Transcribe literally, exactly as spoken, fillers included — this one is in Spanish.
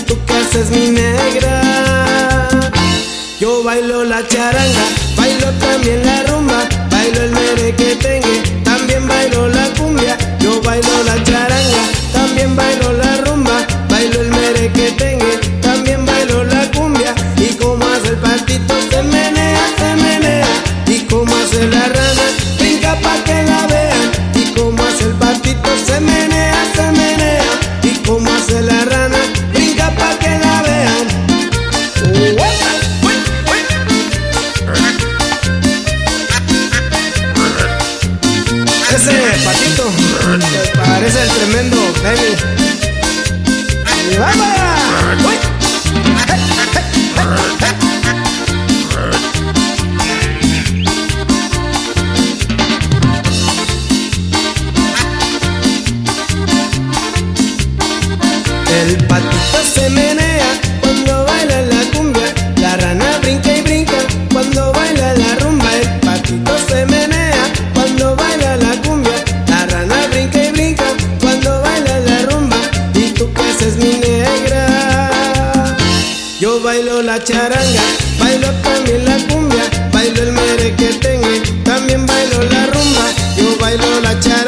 tú qué haces, mi negra? Yo bailo la charanga, bailo también la rumba, bailo el merequetengue, también bailo la cumbia. Yo bailo la charanga, también bailo la rumba, bailo el merequetengue, también bailo la cumbia. Y como hace el patito se menea, se menea, y como hace la rana brinca pa' que la vean. Y como hace el patito se menea, se menea, y como hace la rana brinca pa' que la vean. Ese patito te parece el tremendo Benny. ¡Y vamos! ¡Uy! ¡Hey, hey, hey, hey! El patito se menea cuando baila la cumbia, la rana brinca y brinca cuando baila la rumba. El patito se menea cuando baila la cumbia, la rana brinca y brinca cuando baila la rumba. ¿Y tú qué haces, mi negra? Yo bailo la charanga, bailo también la cumbia, bailo el merequetengue, también bailo la rumba. Yo bailo la charanga.